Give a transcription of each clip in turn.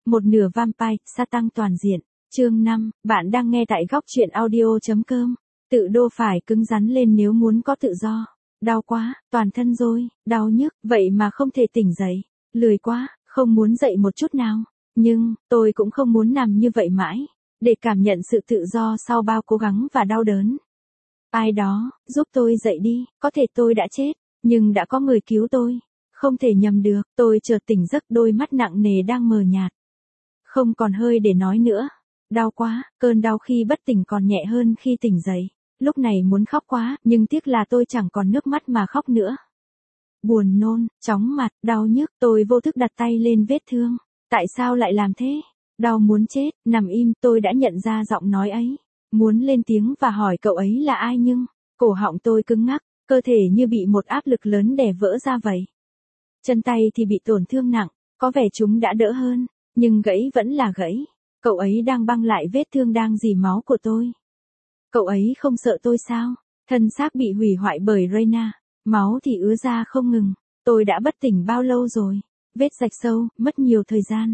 Một nửa vampire, sa tăng toàn diện. Chương 5, bạn đang nghe tại góc truyện audio.com. Tự đô phải cứng rắn lên nếu muốn có tự do. Đau quá, toàn thân rồi, đau nhức, vậy mà không thể tỉnh dậy. Lười quá, không muốn dậy một chút nào. Nhưng, tôi cũng không muốn nằm như vậy mãi. Để cảm nhận sự tự do sau bao cố gắng và đau đớn. Ai đó, giúp tôi dậy đi, có thể tôi đã chết, nhưng đã có người cứu tôi. Không thể nhầm được, tôi chợt tỉnh giấc, đôi mắt nặng nề đang mờ nhạt. Không còn hơi để nói nữa. Đau quá, cơn đau khi bất tỉnh còn nhẹ hơn khi tỉnh dậy. Lúc này muốn khóc quá, nhưng tiếc là tôi chẳng còn nước mắt mà khóc nữa. Buồn nôn, chóng mặt, đau nhức, tôi vô thức đặt tay lên vết thương. Tại sao lại làm thế? Đau muốn chết, nằm im, tôi đã nhận ra giọng nói ấy. Muốn lên tiếng và hỏi cậu ấy là ai nhưng, cổ họng tôi cứng ngắc, cơ thể như bị một áp lực lớn đè vỡ ra vậy. Chân tay thì bị tổn thương nặng, có vẻ chúng đã đỡ hơn, nhưng gãy vẫn là gãy. Cậu ấy đang băng lại vết thương đang rỉ máu của tôi. Cậu ấy không sợ tôi sao? Thân xác bị hủy hoại bởi Reina, máu thì ứa ra không ngừng. Tôi đã bất tỉnh bao lâu rồi? Vết rạch sâu, mất nhiều thời gian.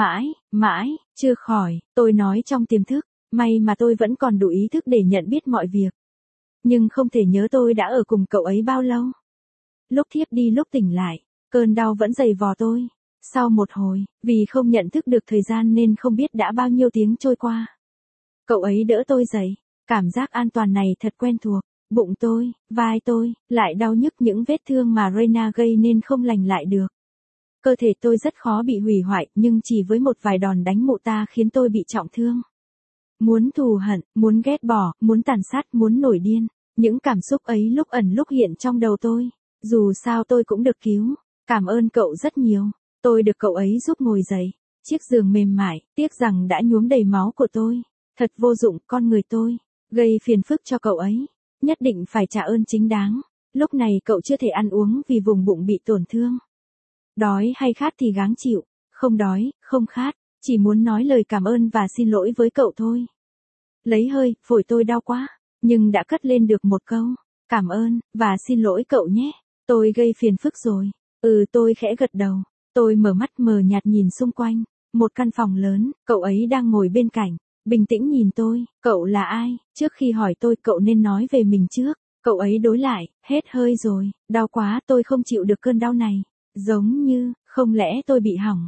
Mãi, chưa khỏi, tôi nói trong tiềm thức. May mà tôi vẫn còn đủ ý thức để nhận biết mọi việc. Nhưng không thể nhớ tôi đã ở cùng cậu ấy bao lâu. Lúc thiếp đi lúc tỉnh lại, cơn đau vẫn dày vò tôi. Sau một hồi, vì không nhận thức được thời gian nên không biết đã bao nhiêu tiếng trôi qua. Cậu ấy đỡ tôi dậy, cảm giác an toàn này thật quen thuộc. Bụng tôi, vai tôi, lại đau nhức những vết thương mà Reina gây nên không lành lại được. Cơ thể tôi rất khó bị hủy hoại, nhưng chỉ với một vài đòn đánh mụ ta khiến tôi bị trọng thương. Muốn thù hận, muốn ghét bỏ, muốn tàn sát, muốn nổi điên. Những cảm xúc ấy lúc ẩn lúc hiện trong đầu tôi. Dù sao tôi cũng được cứu. Cảm ơn cậu rất nhiều. Tôi được cậu ấy giúp ngồi dậy. Chiếc giường mềm mại, tiếc rằng đã nhuốm đầy máu của tôi. Thật vô dụng, con người tôi. Gây phiền phức cho cậu ấy. Nhất định phải trả ơn chính đáng. Lúc này cậu chưa thể ăn uống vì vùng bụng bị tổn thương. Đói hay khát thì gắng chịu. Không đói, không khát. Chỉ muốn nói lời cảm ơn và xin lỗi với cậu thôi. Lấy hơi, phổi tôi đau quá. Nhưng đã cất lên được một câu. Cảm ơn, và xin lỗi cậu nhé. Tôi gây phiền phức rồi. Tôi khẽ gật đầu. Tôi mở mắt mờ nhạt nhìn xung quanh. Một căn phòng lớn, cậu ấy đang ngồi bên cạnh. Bình tĩnh nhìn tôi. Cậu là ai? Trước khi hỏi tôi cậu nên nói về mình trước. Cậu ấy đối lại. Hết hơi rồi. Đau quá, tôi không chịu được cơn đau này. Giống như, không lẽ tôi bị hỏng?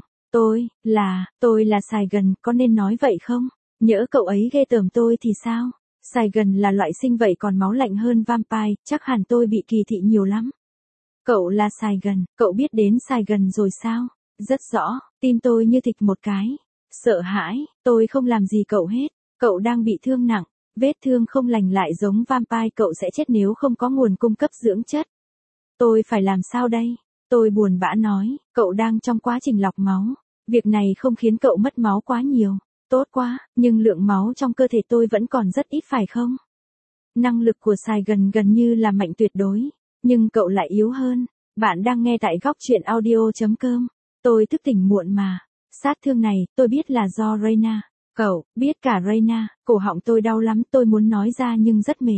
Tôi là Saigon, có nên nói vậy không? Nhỡ cậu ấy ghê tởm tôi thì sao? Saigon là loại sinh vậy còn máu lạnh hơn vampire, chắc hẳn tôi bị kỳ thị nhiều lắm. Cậu là Saigon, cậu biết đến Saigon rồi sao? Rất rõ, tim tôi như thịch một cái. Sợ hãi, tôi không làm gì cậu hết. Cậu đang bị thương nặng, vết thương không lành lại giống vampire, cậu sẽ chết nếu không có nguồn cung cấp dưỡng chất. Tôi phải làm sao đây? Tôi buồn bã nói, cậu đang trong quá trình lọc máu. Việc này không khiến cậu mất máu quá nhiều. Tốt quá, nhưng lượng máu trong cơ thể tôi vẫn còn rất ít phải không? Năng lực của Saigon gần như là mạnh tuyệt đối. Nhưng cậu lại yếu hơn. Bạn đang nghe tại góc truyện audio.com. Tôi thức tỉnh muộn mà. Sát thương này, tôi biết là do Reina. Cậu, biết cả Reina. Cổ họng tôi đau lắm, tôi muốn nói ra nhưng rất mệt.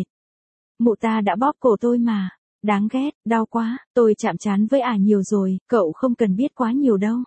Mụ ta đã bóp cổ tôi mà. Đáng ghét, đau quá, tôi chạm trán với nhiều rồi, cậu không cần biết quá nhiều đâu.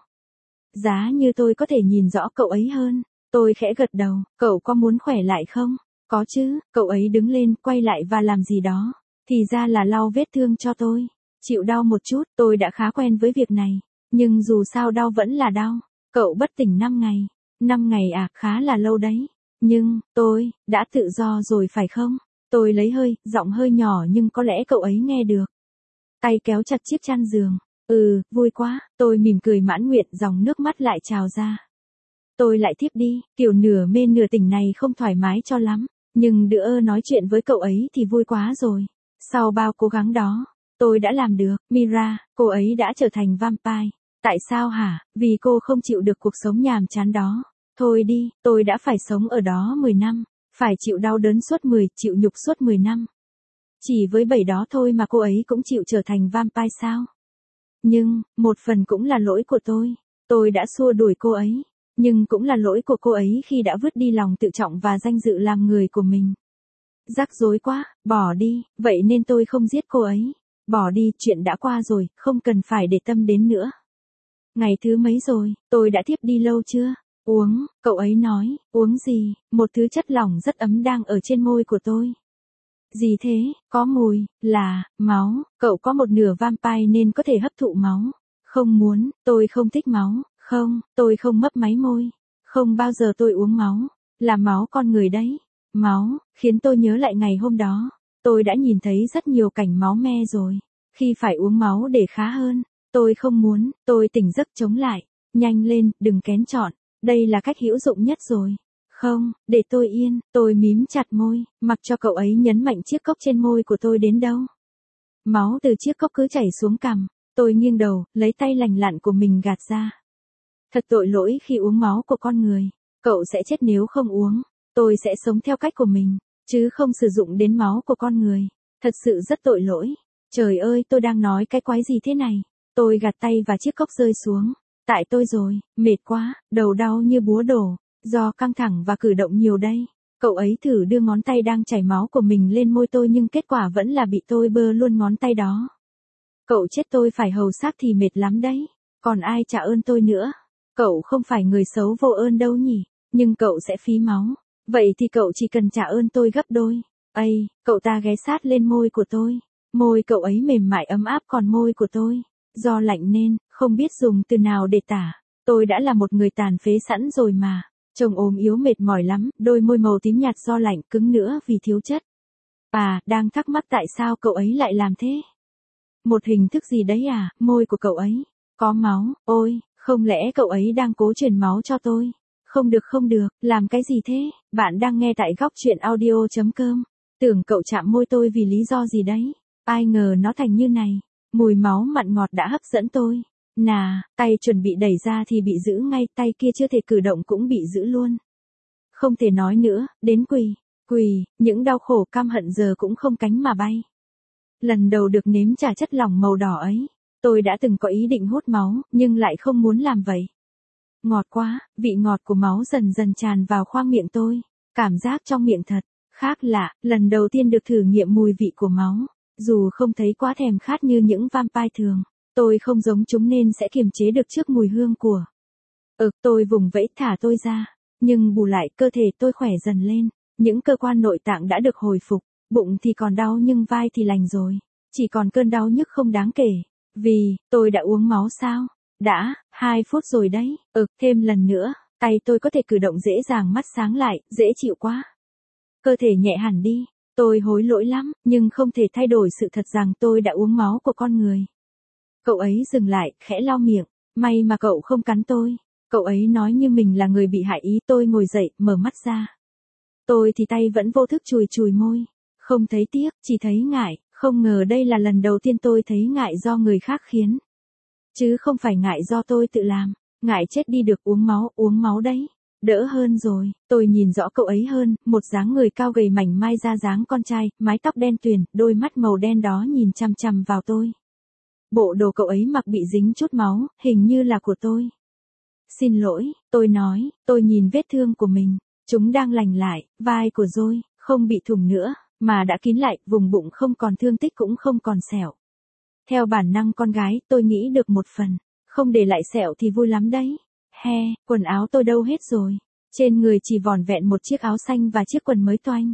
Giá như tôi có thể nhìn rõ cậu ấy hơn. Tôi khẽ gật đầu, cậu có muốn khỏe lại không? Có chứ, cậu ấy đứng lên, quay lại và làm gì đó. Thì ra là lau vết thương cho tôi. Chịu đau một chút, tôi đã khá quen với việc này. Nhưng dù sao đau vẫn là đau. Cậu bất tỉnh 5 ngày. 5 ngày à, khá là lâu đấy. Nhưng, tôi, đã tự do rồi phải không? Tôi lấy hơi, giọng hơi nhỏ nhưng có lẽ cậu ấy nghe được. Tay kéo chặt chiếc chăn giường. Vui quá, tôi mỉm cười mãn nguyện, dòng nước mắt lại trào ra. Tôi lại thiếp đi, kiểu nửa mê nửa tỉnh này không thoải mái cho lắm. Nhưng nói chuyện với cậu ấy thì vui quá rồi. Sau bao cố gắng đó, tôi đã làm được. Mira, cô ấy đã trở thành vampire. Tại sao hả? Vì cô không chịu được cuộc sống nhàm chán đó. Thôi đi, tôi đã phải sống ở đó 10 năm. Phải chịu đau đớn chịu nhục suốt 10 năm. Chỉ với 7 đó thôi mà cô ấy cũng chịu trở thành vampire sao? Nhưng, một phần cũng là lỗi của tôi. Tôi đã xua đuổi cô ấy. Nhưng cũng là lỗi của cô ấy khi đã vứt đi lòng tự trọng và danh dự làm người của mình. Rắc rối quá, bỏ đi, vậy nên tôi không giết cô ấy. Bỏ đi, chuyện đã qua rồi, không cần phải để tâm đến nữa. Ngày thứ mấy rồi, tôi đã thiếp đi lâu chưa? Uống, cậu ấy nói, uống gì, một thứ chất lỏng rất ấm đang ở trên môi của tôi. Gì thế, có mùi, là, máu, cậu có một nửa vampire nên có thể hấp thụ máu. Không muốn, tôi không thích máu, không, tôi không mấp máy môi. Không bao giờ tôi uống máu, là máu con người đấy. Máu, khiến tôi nhớ lại ngày hôm đó. Tôi đã nhìn thấy rất nhiều cảnh máu me rồi. Khi phải uống máu để khá hơn, tôi không muốn, tôi tỉnh giấc chống lại. Nhanh lên, đừng kén chọn, đây là cách hữu dụng nhất rồi. Không, để tôi yên, tôi mím chặt môi, mặc cho cậu ấy nhấn mạnh chiếc cốc trên môi của tôi đến đâu. Máu từ chiếc cốc cứ chảy xuống cằm, tôi nghiêng đầu, lấy tay lành lặn của mình gạt ra. Thật tội lỗi khi uống máu của con người, cậu sẽ chết nếu không uống, tôi sẽ sống theo cách của mình, chứ không sử dụng đến máu của con người. Thật sự rất tội lỗi. Trời ơi, tôi đang nói cái quái gì thế này? Tôi gạt tay và chiếc cốc rơi xuống. Tại tôi rồi, mệt quá, đầu đau như búa đổ, do căng thẳng và cử động nhiều đây. Cậu ấy thử đưa ngón tay đang chảy máu của mình lên môi tôi nhưng kết quả vẫn là bị tôi bơ luôn ngón tay đó. Cậu chết tôi phải hầu xác thì mệt lắm đấy, còn ai trả ơn tôi nữa. Cậu không phải người xấu vô ơn đâu nhỉ, nhưng cậu sẽ phí máu. Vậy thì cậu chỉ cần trả ơn tôi gấp đôi. Ây, cậu ta ghé sát lên môi của tôi. Môi cậu ấy mềm mại ấm áp còn môi của tôi, do lạnh nên, không biết dùng từ nào để tả. Tôi đã là một người tàn phế sẵn rồi mà. Trông ốm yếu mệt mỏi lắm, đôi môi màu tím nhạt do lạnh cứng nữa vì thiếu chất. Đang thắc mắc tại sao cậu ấy lại làm thế? Một hình thức gì đấy à, môi của cậu ấy, có máu, ôi, không lẽ cậu ấy đang cố truyền máu cho tôi? Không được, làm cái gì thế? Bạn đang nghe tại góc truyện audio.com. Tưởng cậu chạm môi tôi vì lý do gì đấy? Ai ngờ nó thành như này. Mùi máu mặn ngọt đã hấp dẫn tôi. Tay chuẩn bị đẩy ra thì bị giữ ngay, tay kia chưa thể cử động cũng bị giữ luôn. Không thể nói nữa, đến quỳ, những đau khổ căm hận giờ cũng không cánh mà bay. Lần đầu được nếm trà chất lỏng màu đỏ ấy, tôi đã từng có ý định hút máu, nhưng lại không muốn làm vậy. Ngọt quá, vị ngọt của máu dần dần tràn vào khoang miệng tôi. Cảm giác trong miệng thật khác lạ, lần đầu tiên được thử nghiệm mùi vị của máu. Dù không thấy quá thèm khát như những vampire thường, tôi không giống chúng nên sẽ kiềm chế được trước mùi hương của. Tôi vùng vẫy thả tôi ra, nhưng bù lại cơ thể tôi khỏe dần lên, những cơ quan nội tạng đã được hồi phục, bụng thì còn đau nhưng vai thì lành rồi, chỉ còn cơn đau nhức không đáng kể, vì tôi đã uống máu sao? Đã, 2 phút rồi đấy, thêm lần nữa, tay tôi có thể cử động dễ dàng mắt sáng lại, dễ chịu quá. Cơ thể nhẹ hẳn đi. Tôi hối lỗi lắm, nhưng không thể thay đổi sự thật rằng tôi đã uống máu của con người. Cậu ấy dừng lại, khẽ lau miệng. May mà cậu không cắn tôi. Cậu ấy nói như mình là người bị hại ý. Tôi ngồi dậy, mở mắt ra. Tôi thì tay vẫn vô thức chùi môi. Không thấy tiếc, chỉ thấy ngại. Không ngờ đây là lần đầu tiên tôi thấy ngại do người khác khiến. Chứ không phải ngại do tôi tự làm. Ngại chết đi được uống máu đấy. Đỡ hơn rồi, tôi nhìn rõ cậu ấy hơn, một dáng người cao gầy mảnh mai ra dáng con trai, mái tóc đen tuyền, đôi mắt màu đen đó nhìn chằm chằm vào tôi. Bộ đồ cậu ấy mặc bị dính chút máu, hình như là của tôi. Xin lỗi, tôi nói, tôi nhìn vết thương của mình, chúng đang lành lại, vai của tôi, không bị thủng nữa, mà đã kín lại, vùng bụng không còn thương tích cũng không còn sẹo. Theo bản năng con gái, tôi nghĩ được một phần, không để lại sẹo thì vui lắm đấy. Quần áo tôi đâu hết rồi. Trên người chỉ vỏn vẹn một chiếc áo xanh và chiếc quần mới toanh.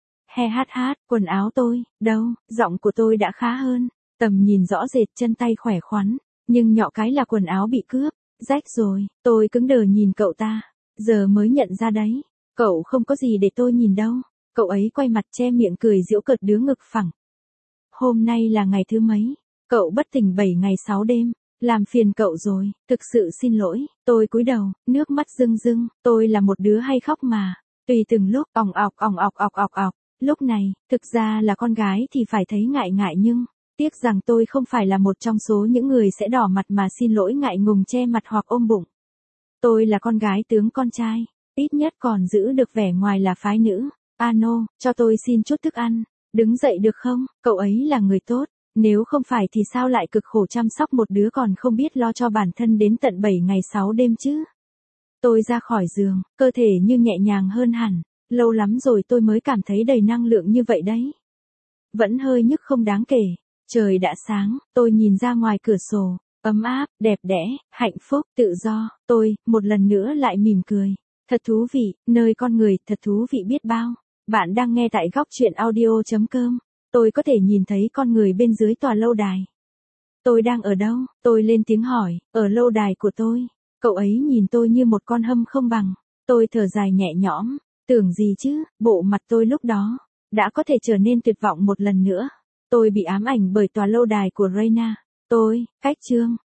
Quần áo tôi, đâu, giọng của tôi đã khá hơn. Tầm nhìn rõ rệt, chân tay khỏe khoắn. Nhưng nhọ cái là quần áo bị cướp, rách rồi. Tôi cứng đờ nhìn cậu ta. Giờ mới nhận ra đấy. Cậu không có gì để tôi nhìn đâu. Cậu ấy quay mặt che miệng cười giễu cợt đứa ngực phẳng. Hôm nay là ngày thứ mấy? Cậu bất tỉnh 7 ngày 6 đêm. Làm phiền cậu rồi, thực sự xin lỗi, tôi cúi đầu, nước mắt rưng rưng, tôi là một đứa hay khóc mà, tùy từng lúc, ỏng ọc, lúc này, thực ra là con gái thì phải thấy ngại nhưng, tiếc rằng tôi không phải là một trong số những người sẽ đỏ mặt mà xin lỗi ngại ngùng che mặt hoặc ôm bụng. Tôi là con gái tướng con trai, ít nhất còn giữ được vẻ ngoài là phái nữ. Cho tôi xin chút thức ăn, đứng dậy được không, cậu ấy là người tốt. Nếu không phải thì sao lại cực khổ chăm sóc một đứa còn không biết lo cho bản thân đến tận 7 ngày 6 đêm chứ? Tôi ra khỏi giường, cơ thể như nhẹ nhàng hơn hẳn, lâu lắm rồi tôi mới cảm thấy đầy năng lượng như vậy đấy. Vẫn hơi nhức không đáng kể, trời đã sáng, tôi nhìn ra ngoài cửa sổ, Ấm áp, đẹp đẽ, hạnh phúc, tự do, tôi, một lần nữa lại mỉm cười. Thật thú vị, nơi con người, thật thú vị biết bao. Bạn đang nghe tại góc chuyện audio.com. Tôi có thể nhìn thấy con người bên dưới tòa lâu đài. Tôi đang ở đâu? Tôi lên tiếng hỏi, ở lâu đài của tôi. Cậu ấy nhìn tôi như một con hâm không bằng. Tôi thở dài nhẹ nhõm, tưởng gì chứ, bộ mặt tôi lúc đó đã có thể trở nên tuyệt vọng một lần nữa. Tôi bị ám ảnh bởi tòa lâu đài của Reina. Tôi, cách chương.